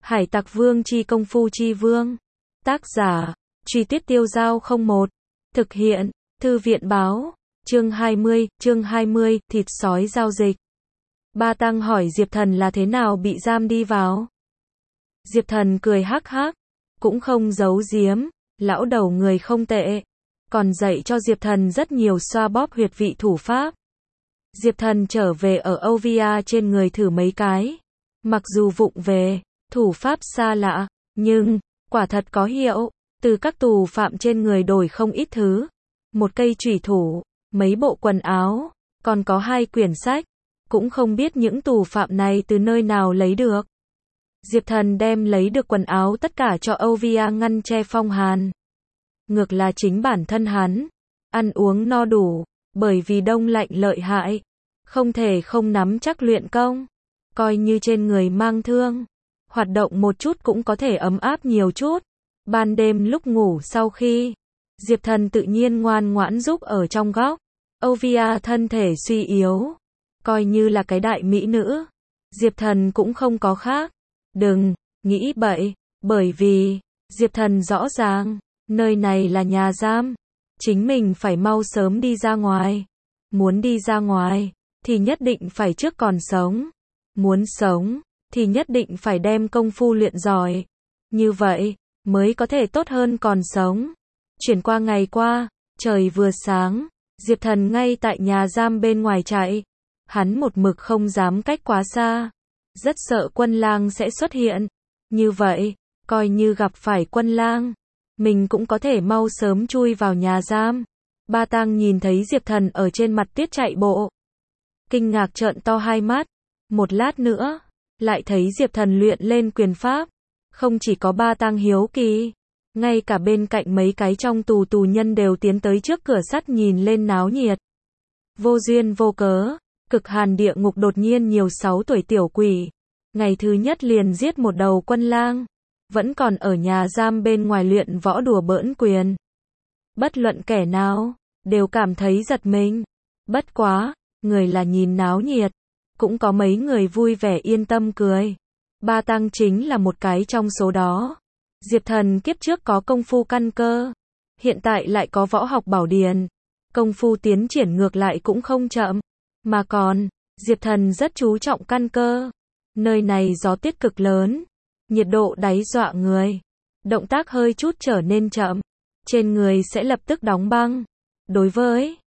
Hải Tặc Vương chi công phu chi vương. Tác giả, Truy Tuyết Tiêu Dao 01. Thực hiện, Thư viện Báo. Chương 20, thịt sói giao dịch. Ba Tăng hỏi Diệp Thần là thế nào bị giam đi vào. Diệp Thần cười hắc hắc, cũng không giấu giếm, lão đầu người không tệ, còn dạy cho Diệp Thần rất nhiều xoa bóp huyệt vị thủ pháp. Diệp Thần trở về ở OVA trên người thử mấy cái, mặc dù vụng về, thủ pháp xa lạ, nhưng quả thật có hiệu, từ các tù phạm trên người đổi không ít thứ, một cây chủy thủ, mấy bộ quần áo, còn có 2 quyển sách, cũng không biết những tù phạm này từ nơi nào lấy được. Diệp Thần đem lấy được quần áo tất cả cho OVA ngăn che phong hàn. Ngược là chính bản thân hắn, ăn uống no đủ, bởi vì đông lạnh lợi hại, không thể không nắm chắc luyện công, coi như trên người mang thương, hoạt động một chút cũng có thể ấm áp nhiều chút. Ban đêm lúc ngủ sau khi, Diệp Thần tự nhiên ngoan ngoãn giúp ở trong góc. OVA thân thể suy yếu, coi như là cái đại mỹ nữ, Diệp Thần cũng không có khác. Đừng nghĩ bậy, bởi vì Diệp Thần rõ ràng, nơi này là nhà giam, chính mình phải mau sớm đi ra ngoài. Muốn đi ra ngoài, thì nhất định phải trước còn sống. Muốn sống, thì nhất định phải đem công phu luyện giỏi. Như vậy, mới có thể tốt hơn còn sống. Chuyển qua ngày qua, trời vừa sáng, Diệp Thần ngay tại nhà giam bên ngoài chạy. Hắn một mực không dám cách quá xa, rất sợ quân lang sẽ xuất hiện. Như vậy, coi như gặp phải quân lang, mình cũng có thể mau sớm chui vào nhà giam. Ba Tăng nhìn thấy Diệp Thần ở trên mặt tuyết chạy bộ, kinh ngạc trợn to hai mắt. Một lát nữa, lại thấy Diệp Thần luyện lên quyền pháp. Không chỉ có Ba Tăng hiếu kỳ, ngay cả bên cạnh mấy cái trong tù nhân đều tiến tới trước cửa sắt nhìn lên náo nhiệt. Vô duyên vô cớ, cực hàn địa ngục đột nhiên nhiều 6 tuổi tiểu quỷ. Ngày thứ nhất liền giết một đầu quân lang, vẫn còn ở nhà giam bên ngoài luyện võ đùa bỡn quyền. Bất luận kẻ nào, đều cảm thấy giật mình. Bất quá, người là nhìn náo nhiệt, cũng có mấy người vui vẻ yên tâm cười. Ba Tăng chính là một cái trong số đó. Diệp Thần kiếp trước có công phu căn cơ, hiện tại lại có võ học bảo điển, công phu tiến triển ngược lại cũng không chậm, mà còn, Diệp Thần rất chú trọng căn cơ. Nơi này gió tuyết cực lớn, nhiệt độ đáy dọa người, động tác hơi chút trở nên chậm, trên người sẽ lập tức đóng băng. Đối với,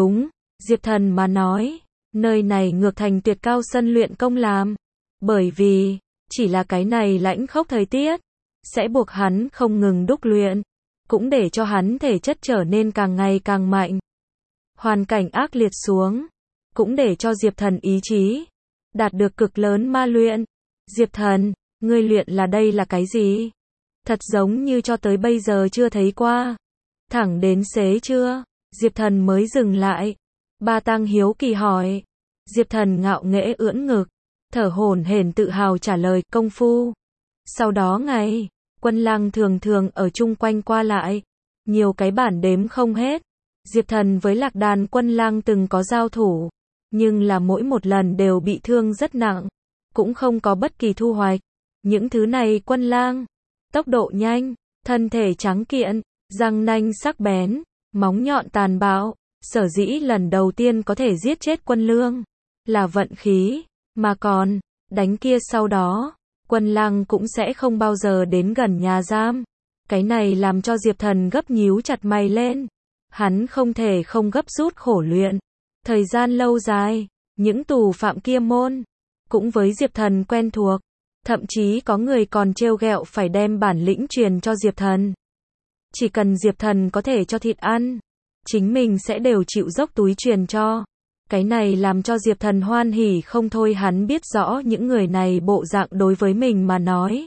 Diệp Thần mà nói, nơi này ngược thành tuyệt cao sân luyện công làm, bởi vì, chỉ là cái này lãnh khốc thời tiết, sẽ buộc hắn không ngừng đúc luyện, cũng để cho hắn thể chất trở nên càng ngày càng mạnh. Hoàn cảnh ác liệt xuống, cũng để cho Diệp Thần ý chí đạt được cực lớn ma luyện. Diệp Thần, ngươi luyện là đây là cái gì? Thật giống như cho tới bây giờ chưa thấy qua. Thẳng đến xế trưa, Diệp Thần mới dừng lại. Ba Tăng hiếu kỳ hỏi. Diệp Thần ngạo nghễ ưỡn ngực, thở hổn hển tự hào trả lời, công phu. Sau đó ngày, quân lang thường thường ở chung quanh qua lại, nhiều cái bản đếm không hết. Diệp Thần với lạc đàn quân lang từng có giao thủ, nhưng là mỗi một lần đều bị thương rất nặng, cũng không có bất kỳ thu hoạch. Những thứ này quân lang, tốc độ nhanh, thân thể trắng kiện, răng nanh sắc bén, móng nhọn tàn bạo, sở dĩ lần đầu tiên có thể giết chết quân lương, là vận khí, mà còn, đánh kia sau đó, quân lang cũng sẽ không bao giờ đến gần nhà giam. Cái này làm cho Diệp Thần gấp nhíu chặt mày lên. Hắn không thể không gấp rút khổ luyện. Thời gian lâu dài, những tù phạm kia môn, cũng với Diệp Thần quen thuộc. Thậm chí có người còn trêu ghẹo phải đem bản lĩnh truyền cho Diệp Thần. Chỉ cần Diệp Thần có thể cho thịt ăn, chính mình sẽ đều chịu dốc túi truyền cho. Cái này làm cho Diệp Thần hoan hỉ không thôi. Hắn biết rõ những người này bộ dạng đối với mình mà nói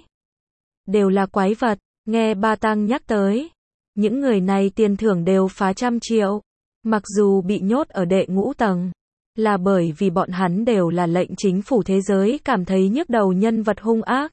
đều là quái vật. Nghe Ba Tăng nhắc tới, những người này tiền thưởng đều phá 100 triệu. Mặc dù bị nhốt ở đệ ngũ tầng, là bởi vì bọn hắn đều là lệnh chính phủ thế giới cảm thấy nhức đầu nhân vật hung ác.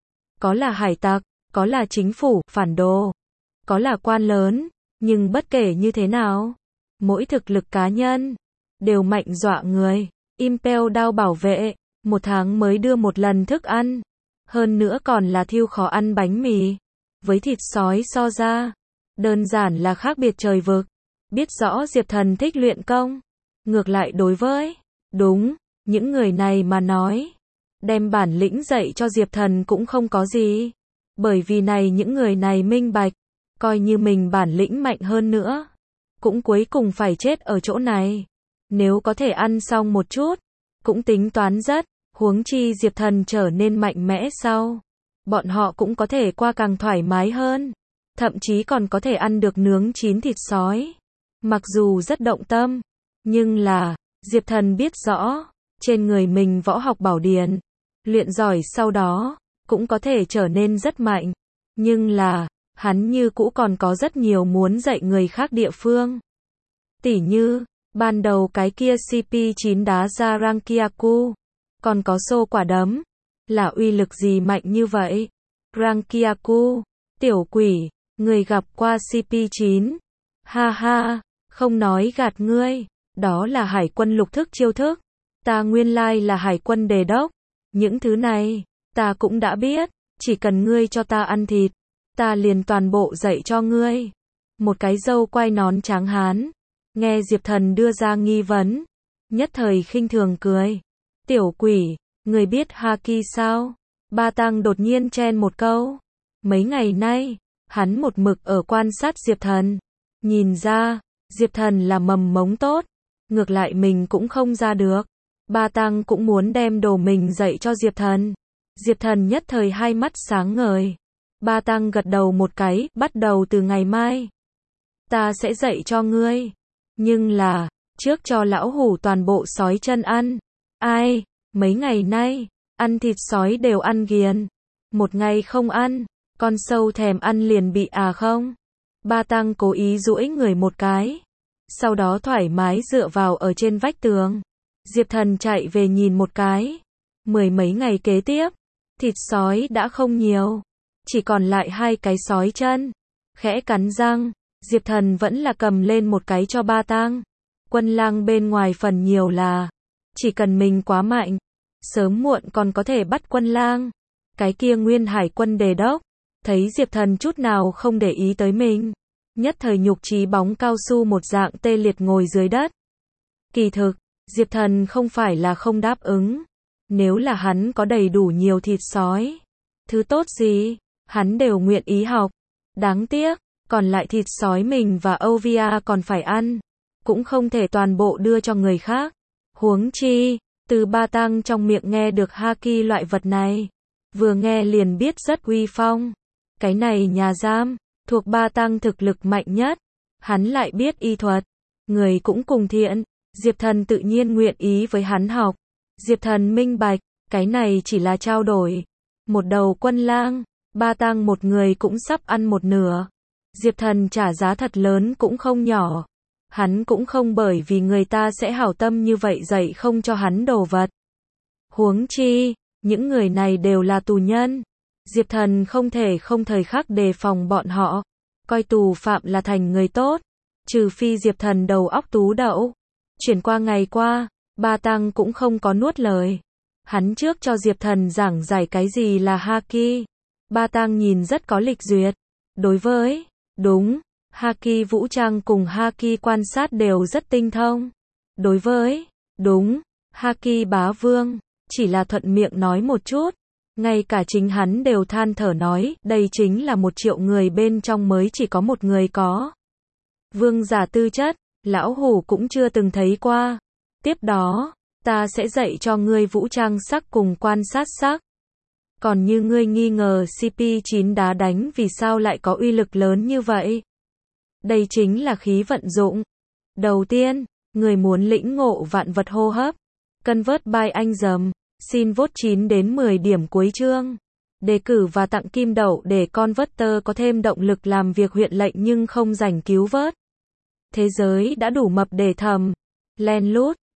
Có là hải tặc, có là chính phủ, phản đồ, có là quan lớn, nhưng bất kể như thế nào, mỗi thực lực cá nhân đều mạnh dọa người. Impel Down bảo vệ, 1 tháng mới đưa 1 lần thức ăn. Hơn nữa còn là thiêu khó ăn bánh mì. Với thịt sói so ra, đơn giản là khác biệt trời vực. Biết rõ Diệp Thần thích luyện công. Ngược lại đối với, đúng, những người này mà nói, đem bản lĩnh dạy cho Diệp Thần cũng không có gì. Bởi vì những người này minh bạch, coi như mình bản lĩnh mạnh hơn nữa, cũng cuối cùng phải chết ở chỗ này. Nếu có thể ăn xong một chút, cũng tính toán rất, huống chi Diệp Thần trở nên mạnh mẽ sau. Bọn họ cũng có thể qua càng thoải mái hơn. Thậm chí còn có thể ăn được nướng chín thịt sói. Mặc dù rất động tâm, nhưng là, Diệp Thần biết rõ, trên người mình võ học bảo điển, luyện giỏi sau đó, cũng có thể trở nên rất mạnh. Nhưng là, hắn như cũ còn có rất nhiều muốn dạy người khác địa phương. Tỉ như, ban đầu cái kia CP9 đá ra Rankiaku, còn có xô quả đấm, là uy lực gì mạnh như vậy? Rankiaku, tiểu quỷ, người gặp qua CP9. Ha ha, không nói gạt ngươi, đó là hải quân lục thức chiêu thức. Ta nguyên lai là hải quân đề đốc. Những thứ này, ta cũng đã biết, chỉ cần ngươi cho ta ăn thịt, ta liền toàn bộ dạy cho ngươi. Một cái râu quai nón tráng hán, nghe Diệp Thần đưa ra nghi vấn, nhất thời khinh thường cười. Tiểu quỷ, người biết Haki sao? Ba Tăng đột nhiên chen một câu. Mấy ngày nay, hắn một mực ở quan sát Diệp Thần. Nhìn ra, Diệp Thần là mầm mống tốt. Ngược lại mình cũng không ra được. Ba Tăng cũng muốn đem đồ mình dạy cho Diệp Thần. Diệp Thần nhất thời hai mắt sáng ngời. Ba Tăng gật đầu một cái, bắt đầu từ ngày mai. Ta sẽ dạy cho ngươi. Nhưng là, trước cho lão hủ toàn bộ sói chân ăn. Ai, mấy ngày nay, ăn thịt sói đều ăn ghiền. Một ngày không ăn, con sâu thèm ăn liền bị không? Ba Tăng cố ý duỗi người một cái. Sau đó thoải mái dựa vào ở trên vách tường. Diệp Thần chạy về nhìn một cái. Mười mấy ngày kế tiếp, thịt sói đã không nhiều. Chỉ còn lại 2 cái sói chân. Khẽ cắn răng, Diệp Thần vẫn là cầm lên một cái cho Ba Tăng. Quân lang bên ngoài phần nhiều là, chỉ cần mình quá mạnh, sớm muộn còn có thể bắt quân lang. Cái kia nguyên hải quân đề đốc, thấy Diệp Thần chút nào không để ý tới mình. Nhất thời nhục trí bóng cao su một dạng tê liệt ngồi dưới đất. Kỳ thực, Diệp Thần không phải là không đáp ứng. Nếu là hắn có đầy đủ nhiều thịt sói, thứ tốt gì, hắn đều nguyện ý học. Đáng tiếc, còn lại thịt sói mình và Ovia còn phải ăn, cũng không thể toàn bộ đưa cho người khác. Huống chi, từ Ba Tăng trong miệng nghe được Haki loại vật này, vừa nghe liền biết rất uy phong. Cái này nhà giam, thuộc Ba Tăng thực lực mạnh nhất, hắn lại biết y thuật, người cũng cùng thiện, Diệp Thần tự nhiên nguyện ý với hắn học. Diệp Thần minh bạch, cái này chỉ là trao đổi. Một đầu quân lang, Ba Tăng một người cũng sắp ăn một nửa. Diệp Thần trả giá thật lớn cũng không nhỏ. Hắn cũng không bởi vì người ta sẽ hảo tâm như vậy dạy không cho hắn đồ vật. Huống chi, những người này đều là tù nhân. Diệp Thần không thể không thời khắc đề phòng bọn họ. Coi tù phạm là thành người tốt. Trừ phi Diệp Thần đầu óc tú đậu. Chuyển qua ngày qua, Ba Tăng cũng không có nuốt lời. Hắn trước cho Diệp Thần giảng giải cái gì là Haki. Ba Tăng nhìn rất có lịch duyệt. Đối với, đúng, Haki vũ trang cùng Haki quan sát đều rất tinh thông. Đối với, đúng, Haki bá vương, chỉ là thuận miệng nói một chút. Ngay cả chính hắn đều than thở nói, đây chính là 1 triệu người bên trong mới chỉ có một người có. Vương giả tư chất, lão hủ cũng chưa từng thấy qua. Tiếp đó, ta sẽ dạy cho ngươi vũ trang sắc cùng quan sát sắc. Còn như ngươi nghi ngờ CP9 đá đánh vì sao lại có uy lực lớn như vậy? Đây chính là khí vận dụng. Đầu tiên, người muốn lĩnh ngộ vạn vật hô hấp. Convert by anh dầm. Xin vote 9 đến 10 điểm cuối chương. Đề cử và tặng kim đậu để Converter có thêm động lực làm việc huyện lệnh nhưng không rảnh cứu vớt. Thế giới đã đủ mập để thầm. Len lút.